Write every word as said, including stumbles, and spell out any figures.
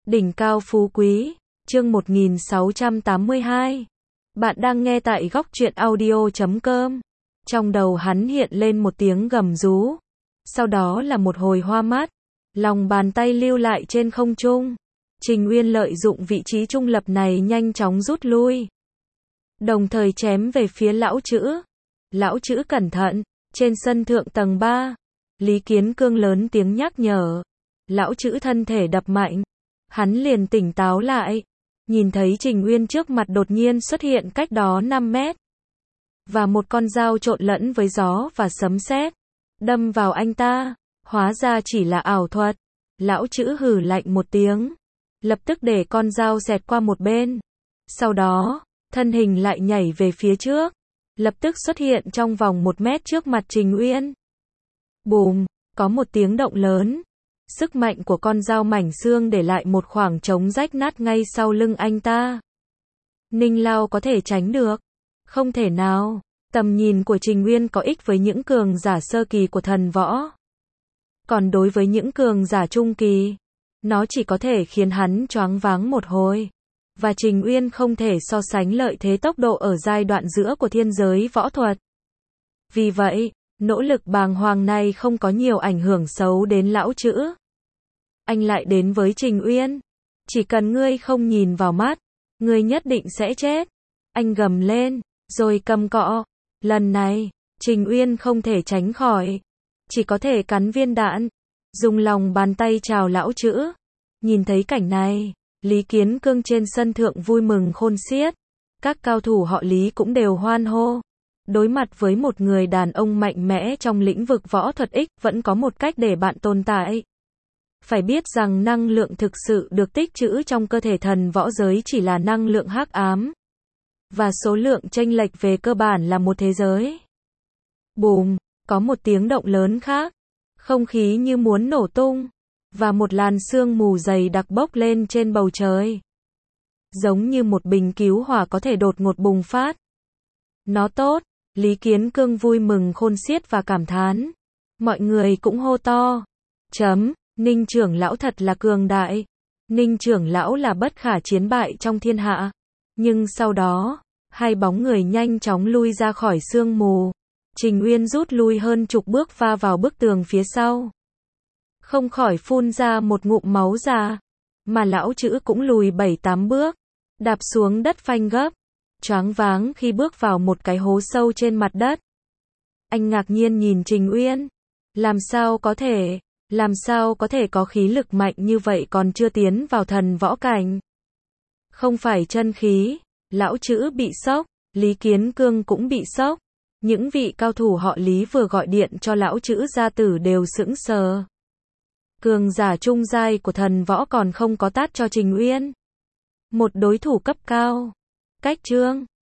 Đỉnh cao phú quý, chương một nghìn sáu trăm tám mươi hai. Bạn đang nghe tại góc truyện audio chấm com. Trong đầu hắn hiện lên một tiếng gầm rú. Sau đó là một hồi hoa mát. Lòng bàn tay lưu lại trên không trung. Trình Uyên lợi dụng vị trí trung lập này nhanh chóng rút lui. Đồng thời chém về phía lão chữ. Lão chữ cẩn thận, trên sân thượng tầng ba. Lý Kiến Cương lớn tiếng nhắc nhở. Lão chữ thân thể đập mạnh. Hắn liền tỉnh táo lại. Nhìn thấy Trình Uyên trước mặt đột nhiên xuất hiện cách đó năm mét. Và một con dao trộn lẫn với gió và sấm sét. Đâm vào anh ta. Hóa ra chỉ là ảo thuật. Lão chữ hừ lạnh một tiếng. Lập tức để con dao xẹt qua một bên. Sau đó, thân hình lại nhảy về phía trước. Lập tức xuất hiện trong vòng một mét trước mặt Trình Uyên. Bùm, có một tiếng động lớn. Sức mạnh của con dao mảnh xương để lại một khoảng trống rách nát ngay sau lưng anh ta. Ninh Lao có thể tránh được? Không thể nào. Tầm nhìn của Trình Uyên có ích với những cường giả sơ kỳ của thần võ. Còn đối với những cường giả trung kỳ, nó chỉ có thể khiến hắn choáng váng một hồi. Và Trình Uyên không thể so sánh lợi thế tốc độ ở giai đoạn giữa của thiên giới võ thuật. Vì vậy, nỗ lực bàng hoàng này không có nhiều ảnh hưởng xấu đến lão chữ. Anh lại đến với Trình Uyên. Chỉ cần ngươi không nhìn vào mắt, ngươi nhất định sẽ chết. Anh gầm lên, rồi cầm cọ. Lần này, Trình Uyên không thể tránh khỏi. Chỉ có thể cắn viên đạn. Dùng lòng bàn tay chào lão chữ. Nhìn thấy cảnh này, Lý Kiến Cương trên sân thượng vui mừng khôn xiết. Các cao thủ họ Lý cũng đều hoan hô. Đối mặt với một người đàn ông mạnh mẽ trong lĩnh vực võ thuật X, vẫn có một cách để bạn tồn tại. Phải biết rằng năng lượng thực sự được tích trữ trong cơ thể thần võ giới chỉ là năng lượng hắc ám. Và số lượng chênh lệch về cơ bản là một thế giới. Bùm, có một tiếng động lớn khác. Không khí như muốn nổ tung. Và một làn sương mù dày đặc bốc lên trên bầu trời. Giống như một bình cứu hỏa có thể đột ngột bùng phát. Nó tốt. Lý Kiến Cương vui mừng khôn xiết và cảm thán. Mọi người cũng hô to. Chấm, Ninh trưởng lão thật là cường đại. Ninh trưởng lão là bất khả chiến bại trong thiên hạ. Nhưng sau đó, hai bóng người nhanh chóng lui ra khỏi sương mù. Trình Uyên rút lui hơn chục bước va vào bức tường phía sau. Không khỏi phun ra một ngụm máu ra. Mà lão chữ cũng lùi bảy tám bước. Đạp xuống đất phanh gấp. Choáng váng khi bước vào một cái hố sâu trên mặt đất. Anh ngạc nhiên nhìn Trình Uyên. Làm sao có thể, làm sao có thể có khí lực mạnh như vậy còn chưa tiến vào thần võ cảnh. Không phải chân khí, lão chữ bị sốc, Lý Kiến Cương cũng bị sốc. Những vị cao thủ họ Lý vừa gọi điện cho lão chữ gia tử đều sững sờ. Cường giả trung giai của thần võ còn không có tát cho Trình Uyên. Một đối thủ cấp cao. Cách trương,